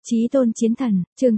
Chí tôn chiến thần, chương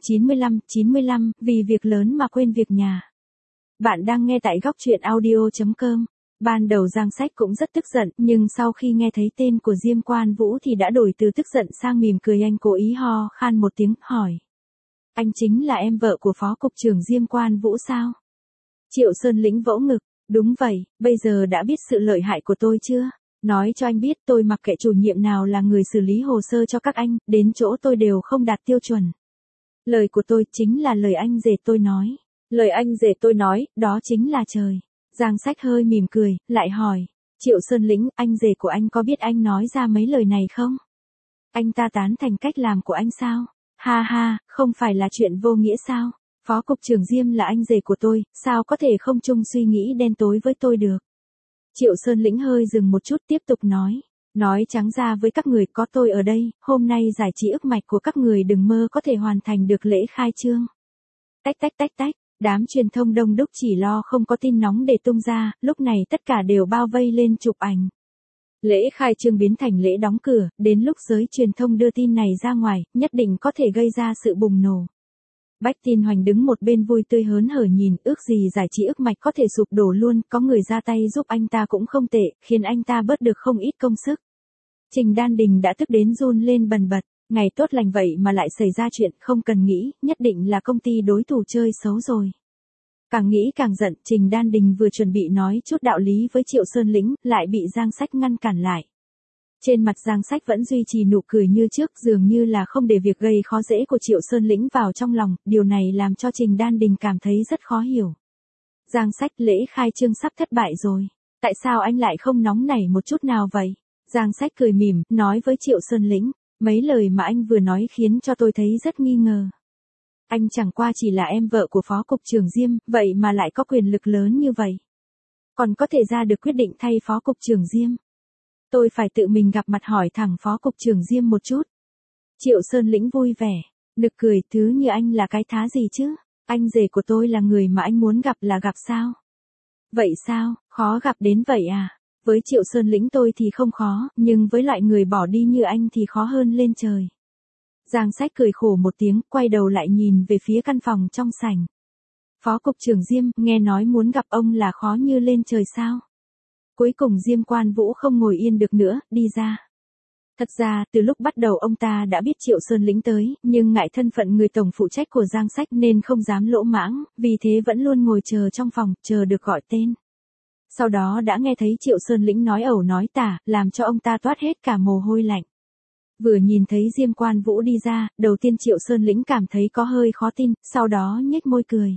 95, vì việc lớn mà quên việc nhà. Bạn đang nghe tại góc truyện audio.com. Ban đầu Giang Sách cũng rất tức giận, nhưng sau khi nghe thấy tên của Diêm Quan Vũ thì đã đổi từ tức giận sang mỉm cười. Anh cố ý ho khan một tiếng, hỏi. Anh chính là em vợ của Phó Cục trưởng Diêm Quan Vũ sao? Triệu Sơn Lĩnh vỗ ngực, đúng vậy, bây giờ đã biết sự lợi hại của tôi chưa? Nói cho anh biết tôi mặc kệ chủ nhiệm nào là người xử lý hồ sơ cho các anh, đến chỗ tôi đều không đạt tiêu chuẩn. Lời của tôi chính là lời anh rể tôi nói. Lời anh rể tôi nói, đó chính là trời. Giang Sách hơi mỉm cười, lại hỏi. Triệu Sơn Lĩnh, anh rể của anh có biết anh nói ra mấy lời này không? Anh ta tán thành cách làm của anh sao? Ha ha, không phải là chuyện vô nghĩa sao? Phó Cục trưởng Diêm là anh rể của tôi, sao có thể không chung suy nghĩ đen tối với tôi được? Triệu Sơn Lĩnh hơi dừng một chút tiếp tục nói. Nói trắng ra với các người, có tôi ở đây, hôm nay giải trí ức mạch của các người đừng mơ có thể hoàn thành được lễ khai trương. Tách tách tách tách, đám truyền thông đông đúc chỉ lo không có tin nóng để tung ra, lúc này tất cả đều bao vây lên chụp ảnh. Lễ khai trương biến thành lễ đóng cửa, đến lúc giới truyền thông đưa tin này ra ngoài, nhất định có thể gây ra sự bùng nổ. Bách Tin Hoành đứng một bên vui tươi hớn hở nhìn, ước gì giải trí ức mạch có thể sụp đổ luôn, có người ra tay giúp anh ta cũng không tệ, khiến anh ta bớt được không ít công sức. Trình Đan Đình đã tức đến run lên bần bật, ngày tốt lành vậy mà lại xảy ra chuyện, không cần nghĩ, nhất định là công ty đối thủ chơi xấu rồi. Càng nghĩ càng giận, Trình Đan Đình vừa chuẩn bị nói chút đạo lý với Triệu Sơn Lĩnh, lại bị Giang Sách ngăn cản lại. Trên mặt Giang Sách vẫn duy trì nụ cười như trước, dường như là không để việc gây khó dễ của Triệu Sơn Lĩnh vào trong lòng, điều này làm cho Trình Đan Đình cảm thấy rất khó hiểu. Giang Sách, lễ khai trương sắp thất bại rồi. Tại sao anh lại không nóng nảy một chút nào vậy? Giang Sách cười mỉm, nói với Triệu Sơn Lĩnh, mấy lời mà anh vừa nói khiến cho tôi thấy rất nghi ngờ. Anh chẳng qua chỉ là em vợ của Phó Cục trưởng Diêm, vậy mà lại có quyền lực lớn như vậy. Còn có thể ra được quyết định thay Phó Cục trưởng Diêm. Tôi phải tự mình gặp mặt hỏi thẳng Phó Cục trưởng Diêm một chút. Triệu Sơn Lĩnh vui vẻ, nực cười, thứ như anh là cái thá gì chứ? Anh rể của tôi là người mà anh muốn gặp là gặp sao? Vậy sao, khó gặp đến vậy à? Với Triệu Sơn Lĩnh tôi thì không khó, nhưng với loại người bỏ đi như anh thì khó hơn lên trời. Giang Sách cười khổ một tiếng, quay đầu lại nhìn về phía căn phòng trong sảnh. Phó Cục trưởng Diêm, nghe nói muốn gặp ông là khó như lên trời sao? Cuối cùng Diêm Quan Vũ không ngồi yên được nữa, đi ra. Thật ra, từ lúc bắt đầu ông ta đã biết Triệu Sơn Lĩnh tới, nhưng ngại thân phận người tổng phụ trách của Giang Sách nên không dám lỗ mãng, vì thế vẫn luôn ngồi chờ trong phòng, chờ được gọi tên. Sau đó đã nghe thấy Triệu Sơn Lĩnh nói ẩu nói tả, làm cho ông ta toát hết cả mồ hôi lạnh. Vừa nhìn thấy Diêm Quan Vũ đi ra, đầu tiên Triệu Sơn Lĩnh cảm thấy có hơi khó tin, sau đó nhếch môi cười.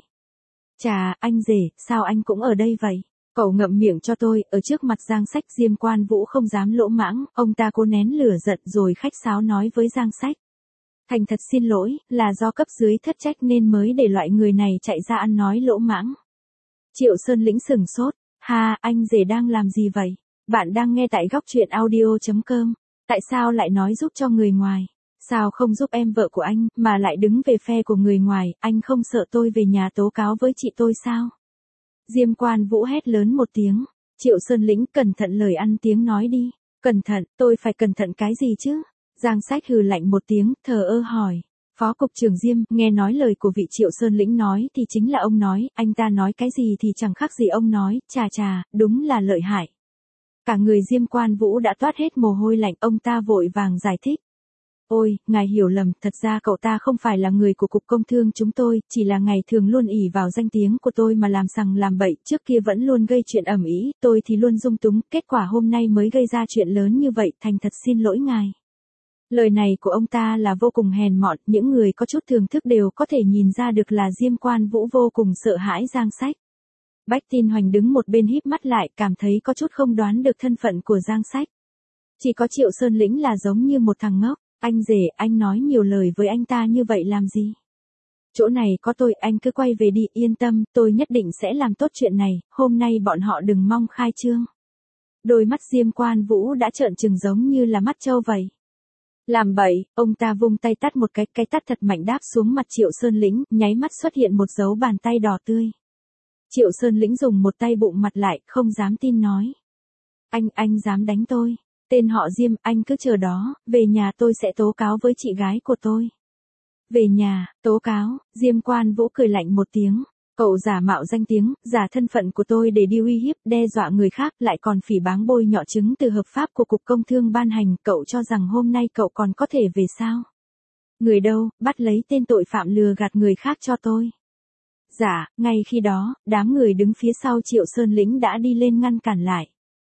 Chà, anh rể, sao anh cũng ở đây vậy? Cậu ngậm miệng cho tôi, ở trước mặt Giang Sách. Diêm Quan Vũ không dám lỗ mãng, ông ta cố nén lửa giận rồi khách sáo nói với Giang Sách. Thành thật xin lỗi, là do cấp dưới thất trách nên mới để loại người này chạy ra ăn nói lỗ mãng. Triệu Sơn Lĩnh sừng sốt, ha, anh rể đang làm gì vậy? Bạn đang nghe tại góc truyện audio.com, tại sao lại nói giúp cho người ngoài? Sao không giúp em vợ của anh, mà lại đứng về phe của người ngoài, anh không sợ tôi về nhà tố cáo với chị tôi sao? Diêm Quan Vũ hét lớn một tiếng. Triệu Sơn Lĩnh, cẩn thận lời ăn tiếng nói đi. Cẩn thận, tôi phải cẩn thận cái gì chứ? Giang Sách hừ lạnh một tiếng, thờ ơ hỏi. Phó Cục trưởng Diêm, nghe nói lời của vị Triệu Sơn Lĩnh nói thì chính là ông nói, anh ta nói cái gì thì chẳng khác gì ông nói, chà, đúng là lợi hại. Cả người Diêm Quan Vũ đã toát hết mồ hôi lạnh, ông ta vội vàng giải thích. Ôi, ngài hiểu lầm, thật ra cậu ta không phải là người của Cục Công Thương chúng tôi, chỉ là ngày thường luôn ỷ vào danh tiếng của tôi mà làm sằng làm bậy, trước kia vẫn luôn gây chuyện ầm ĩ, tôi thì luôn dung túng, kết quả hôm nay mới gây ra chuyện lớn như vậy, thành thật xin lỗi ngài. Lời này của ông ta là vô cùng hèn mọn, những người có chút thưởng thức đều có thể nhìn ra được là Diêm Quan Vũ vô cùng sợ hãi Giang Sách. Bách Tin Hoành đứng một bên híp mắt lại, cảm thấy có chút không đoán được thân phận của Giang Sách. Chỉ có Triệu Sơn Lĩnh là giống như một thằng ngốc. Anh rể, anh nói nhiều lời với anh ta như vậy làm gì? Chỗ này có tôi, anh cứ quay về đi, yên tâm, tôi nhất định sẽ làm tốt chuyện này, hôm nay bọn họ đừng mong khai trương. Đôi mắt Diêm Quan Vũ đã trợn trừng giống như là mắt trâu vậy. Làm bậy, ông ta vung tay tát một cái tát thật mạnh đáp xuống mặt Triệu Sơn Lĩnh, nháy mắt xuất hiện một dấu bàn tay đỏ tươi. Triệu Sơn Lĩnh dùng một tay bụng mặt lại, không dám tin nói. Anh dám đánh tôi? Tên họ Diêm, anh cứ chờ đó, về nhà tôi sẽ tố cáo với chị gái của tôi. Về nhà, tố cáo, Diêm Quan Vũ cười lạnh một tiếng. Cậu giả mạo danh tiếng, giả thân phận của tôi để đi uy hiếp, đe dọa người khác, lại còn phỉ báng bôi nhọ chứng từ hợp pháp của Cục Công Thương ban hành, cậu cho rằng hôm nay cậu còn có thể về sao? Người đâu, bắt lấy tên tội phạm lừa gạt người khác cho tôi. Dạ, ngay khi đó, đám người đứng phía sau Triệu Sơn Lĩnh đã đi lên ngăn cản lại.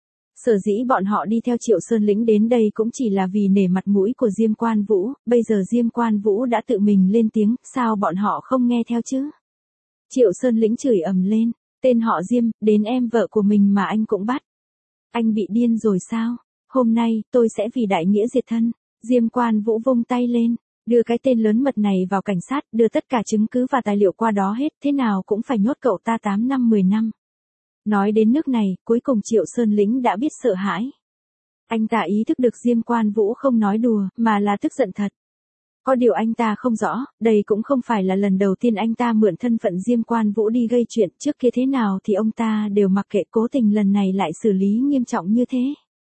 Sở dĩ bọn họ đi theo Triệu Sơn Lĩnh đến đây cũng chỉ là vì nể mặt mũi của Diêm Quan Vũ, bây giờ Diêm Quan Vũ đã tự mình lên tiếng, sao bọn họ không nghe theo chứ? Triệu Sơn Lĩnh chửi ầm lên, tên họ Diêm, đến em vợ của mình mà anh cũng bắt. Anh bị điên rồi sao? Hôm nay, tôi sẽ vì đại nghĩa diệt thân. Diêm Quan Vũ vung tay lên, đưa cái tên lớn mật này vào cảnh sát, đưa tất cả chứng cứ và tài liệu qua đó hết, thế nào cũng phải nhốt cậu ta 8 năm 10 năm. Nói đến nước này, cuối cùng Triệu Sơn Lĩnh đã biết sợ hãi. Anh ta ý thức được Diêm Quan Vũ không nói đùa, mà là tức giận thật. Có điều anh ta không rõ, đây cũng không phải là lần đầu tiên anh ta mượn thân phận Diêm Quan Vũ đi gây chuyện, trước kia thế nào thì ông ta đều mặc kệ, cố tình lần này lại xử lý nghiêm trọng như thế.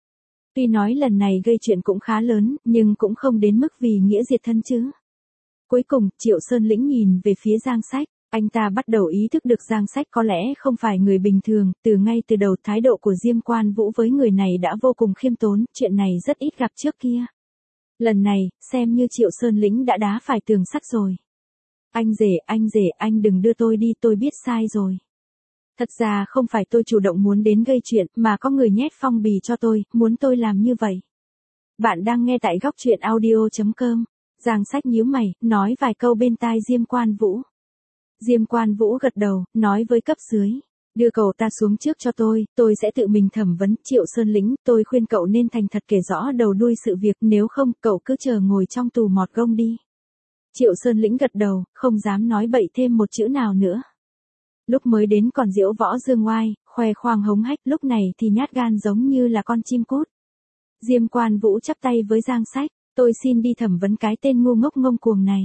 Tuy nói lần này gây chuyện cũng khá lớn, nhưng cũng không đến mức vì nghĩa diệt thân chứ. Cuối cùng, Triệu Sơn Lĩnh nhìn về phía Giang Sách, anh ta bắt đầu ý thức được Giang Sách có lẽ không phải người bình thường, ngay từ đầu thái độ của Diêm Quan Vũ với người này đã vô cùng khiêm tốn, chuyện này rất ít gặp trước kia. Lần này, xem như Triệu Sơn Lĩnh đã đá phải tường sắt rồi. Anh rể, anh đừng đưa tôi đi, tôi biết sai rồi. Thật ra không phải tôi chủ động muốn đến gây chuyện, mà có người nhét phong bì cho tôi, muốn tôi làm như vậy. Bạn đang nghe tại góc truyện audio.com. Giang Sách nhíu mày, nói vài câu bên tai Diêm Quan Vũ. Diêm Quan Vũ gật đầu, nói với cấp dưới. Đưa cậu ta xuống trước cho tôi sẽ tự mình thẩm vấn. Triệu Sơn Lĩnh, tôi khuyên cậu nên thành thật kể rõ đầu đuôi sự việc, nếu không, cậu cứ chờ ngồi trong tù mọt gông đi. Triệu Sơn Lĩnh gật đầu, không dám nói bậy thêm một chữ nào nữa. Lúc mới đến còn diễu võ dương oai, khoe khoang hống hách, lúc này thì nhát gan giống như là con chim cút. Diêm Quan Vũ chắp tay với Giang Sách, tôi xin đi thẩm vấn cái tên ngu ngốc ngông cuồng này.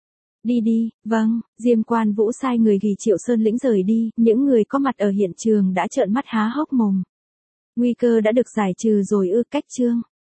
Đi, vâng, Diêm Quan Vũ sai người ghi Triệu Sơn Lĩnh rời đi, những người có mặt ở hiện trường đã trợn mắt há hốc mồm. Nguy cơ đã được giải trừ rồi ư? Cách chương